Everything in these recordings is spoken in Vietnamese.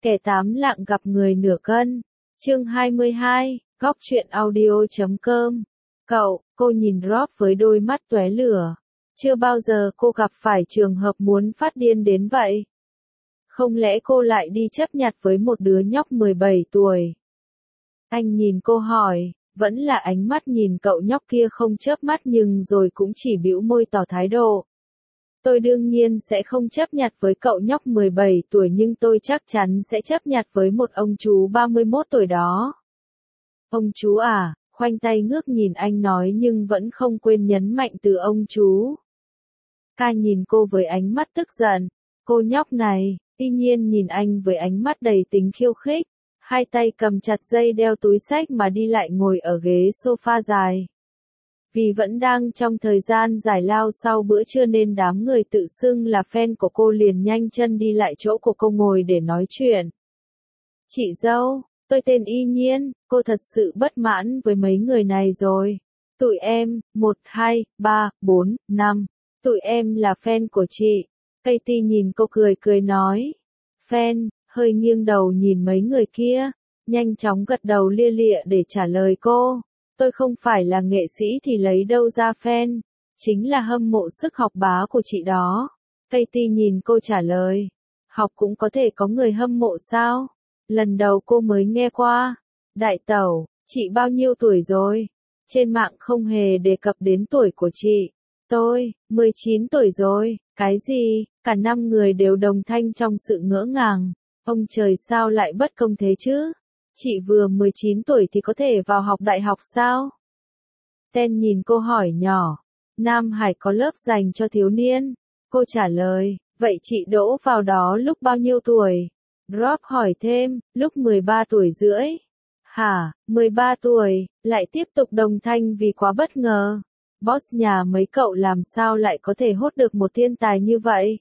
Kẻ tám lạng gặp người nửa cân. Chương 22, góc truyện audio.com. Cô nhìn Rob với đôi mắt tóe lửa. Chưa bao giờ cô gặp phải trường hợp muốn phát điên đến vậy. Không lẽ cô lại đi chấp nhặt với một đứa nhóc 17 tuổi? Anh nhìn cô hỏi, vẫn là ánh mắt nhìn cậu nhóc kia không chớp mắt nhưng rồi cũng chỉ bĩu môi tỏ thái độ. Tôi đương nhiên sẽ không chấp nhặt với cậu nhóc 17 tuổi nhưng tôi chắc chắn sẽ chấp nhặt với một ông chú 31 tuổi đó. Ông chú à, khoanh tay ngước nhìn anh nói nhưng vẫn không quên nhấn mạnh từ ông chú. Ca nhìn cô với ánh mắt tức giận, cô nhóc này, tuy nhiên nhìn anh với ánh mắt đầy tính khiêu khích, hai tay cầm chặt dây đeo túi xách mà đi lại ngồi ở ghế sofa dài. Vì vẫn đang trong thời gian giải lao sau bữa trưa nên đám người tự xưng là fan của cô liền nhanh chân đi lại chỗ của cô ngồi để nói chuyện. Chị dâu, tôi tên Y Nhiên, cô thật sự bất mãn với mấy người này rồi. Tụi em, 1, 2, 3, 4, 5, tụi em là fan của chị. Katie nhìn cô cười cười nói. Fan, hơi nghiêng đầu nhìn mấy người kia, nhanh chóng gật đầu lia lịa để trả lời cô. Tôi không phải là nghệ sĩ thì lấy đâu ra fan, chính là hâm mộ sức học bá của chị đó. Katie nhìn cô trả lời, học cũng có thể có người hâm mộ sao? Lần đầu cô mới nghe qua. Đại tẩu, chị bao nhiêu tuổi rồi? Trên mạng không hề đề cập đến tuổi của chị. Tôi, 19 tuổi rồi. Cái gì? Cả 5 người đều đồng thanh trong sự ngỡ ngàng. Ông trời sao lại bất công thế chứ? Chị vừa 19 tuổi thì có thể vào học đại học sao? Ten nhìn cô hỏi nhỏ. Nam Hải có lớp dành cho thiếu niên. Cô trả lời, vậy chị đỗ vào đó lúc bao nhiêu tuổi? Rob hỏi thêm, lúc 13 tuổi rưỡi. Hả, 13 tuổi, lại tiếp tục đồng thanh vì quá bất ngờ. Boss nhà mấy cậu làm sao lại có thể hốt được một thiên tài như vậy?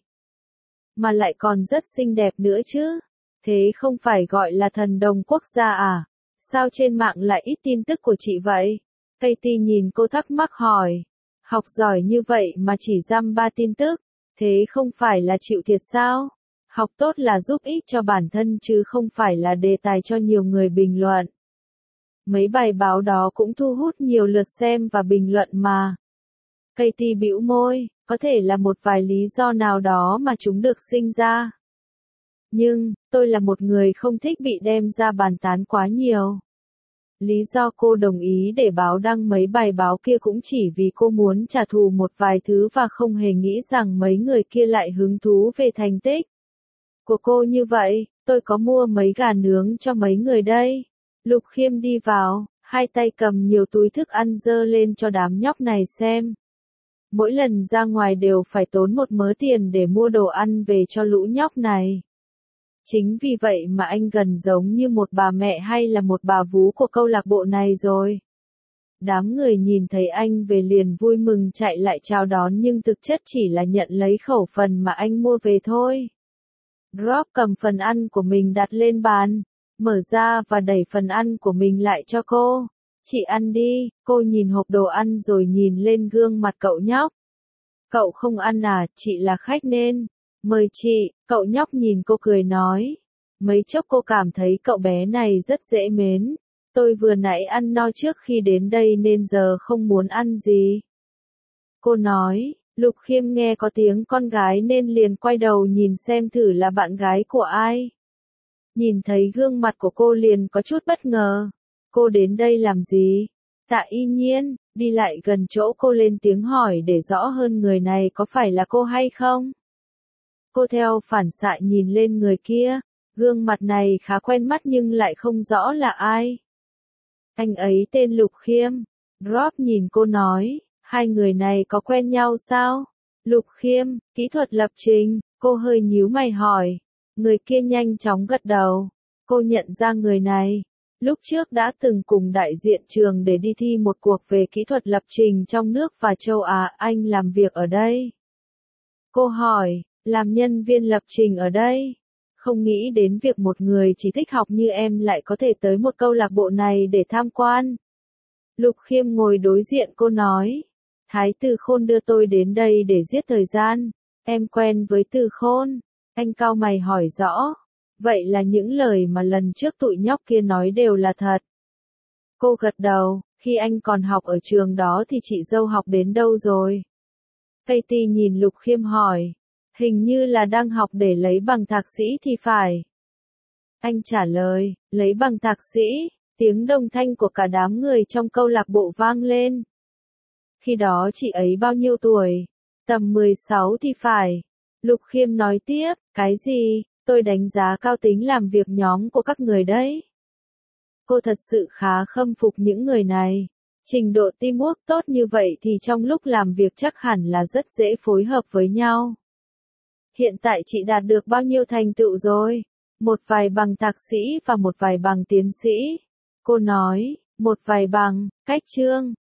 Mà lại còn rất xinh đẹp nữa chứ. Thế không phải gọi là thần đồng quốc gia à? Sao trên mạng lại ít tin tức của chị vậy? Katie nhìn cô thắc mắc hỏi. Học giỏi như vậy mà chỉ dăm ba tin tức, thế không phải là chịu thiệt sao? Học tốt là giúp ích cho bản thân chứ không phải là đề tài cho nhiều người bình luận. Mấy bài báo đó cũng thu hút nhiều lượt xem và bình luận mà. Katie bĩu môi, có thể là một vài lý do nào đó mà chúng được sinh ra. Nhưng, tôi là một người không thích bị đem ra bàn tán quá nhiều. Lý do cô đồng ý để báo đăng mấy bài báo kia cũng chỉ vì cô muốn trả thù một vài thứ và không hề nghĩ rằng mấy người kia lại hứng thú về thành tích của cô như vậy. Tôi có mua mấy gà nướng cho mấy người đây. Lục Khiêm đi vào, hai tay cầm nhiều túi thức ăn dơ lên cho đám nhóc này xem. Mỗi lần ra ngoài đều phải tốn một mớ tiền để mua đồ ăn về cho lũ nhóc này. Chính vì vậy mà anh gần giống như một bà mẹ hay là một bà vú của câu lạc bộ này rồi. Đám người nhìn thấy anh về liền vui mừng chạy lại chào đón nhưng thực chất chỉ là nhận lấy khẩu phần mà anh mua về thôi. Rob cầm phần ăn của mình đặt lên bàn, mở ra và đẩy phần ăn của mình lại cho cô. Chị ăn đi, cô nhìn hộp đồ ăn rồi nhìn lên gương mặt cậu nhóc. Cậu không ăn à, chị là khách nên. Mời chị, cậu nhóc nhìn cô cười nói. Mấy chốc cô cảm thấy cậu bé này rất dễ mến. Tôi vừa nãy ăn no trước khi đến đây nên giờ không muốn ăn gì. Cô nói, Lục Khiêm nghe có tiếng con gái nên liền quay đầu nhìn xem thử là bạn gái của ai. Nhìn thấy gương mặt của cô liền có chút bất ngờ. Cô đến đây làm gì? Tạ Y Nhiên, đi lại gần chỗ cô lên tiếng hỏi để rõ hơn người này có phải là cô hay không? Cô theo phản xạ nhìn lên người kia, gương mặt này khá quen mắt nhưng lại không rõ là ai. Anh ấy tên Lục Khiêm. Rob nhìn cô nói, hai người này có quen nhau sao? Lục Khiêm, kỹ thuật lập trình, cô hơi nhíu mày hỏi. Người kia nhanh chóng gật đầu. Cô nhận ra người này. Lúc trước đã từng cùng đại diện trường để đi thi một cuộc về kỹ thuật lập trình trong nước và châu Á, anh làm việc ở đây. Cô hỏi, làm nhân viên lập trình ở đây? Không nghĩ đến việc một người chỉ thích học như em lại có thể tới một câu lạc bộ này để tham quan. Lục Khiêm ngồi đối diện cô nói, Thái Từ Khôn đưa tôi đến đây để giết thời gian. Em quen với Từ Khôn. Anh cau mày hỏi rõ. Vậy là những lời mà lần trước tụi nhóc kia nói đều là thật. Cô gật đầu, khi anh còn học ở trường đó thì chị dâu học đến đâu rồi? Katie nhìn Lục Khiêm hỏi. Hình như là đang học để lấy bằng thạc sĩ thì phải. Anh trả lời, lấy bằng thạc sĩ, tiếng đồng thanh của cả đám người trong câu lạc bộ vang lên. Khi đó chị ấy bao nhiêu tuổi? Tầm 16 thì phải. Lục Khiêm nói tiếp, cái gì, tôi đánh giá cao tính làm việc nhóm của các người đấy. Cô thật sự khá khâm phục những người này. Trình độ teamwork tốt như vậy thì trong lúc làm việc chắc hẳn là rất dễ phối hợp với nhau. Hiện tại chị đạt được bao nhiêu thành tựu rồi? Một vài bằng thạc sĩ và một vài bằng tiến sĩ. Cô nói, một vài bằng, cách chương,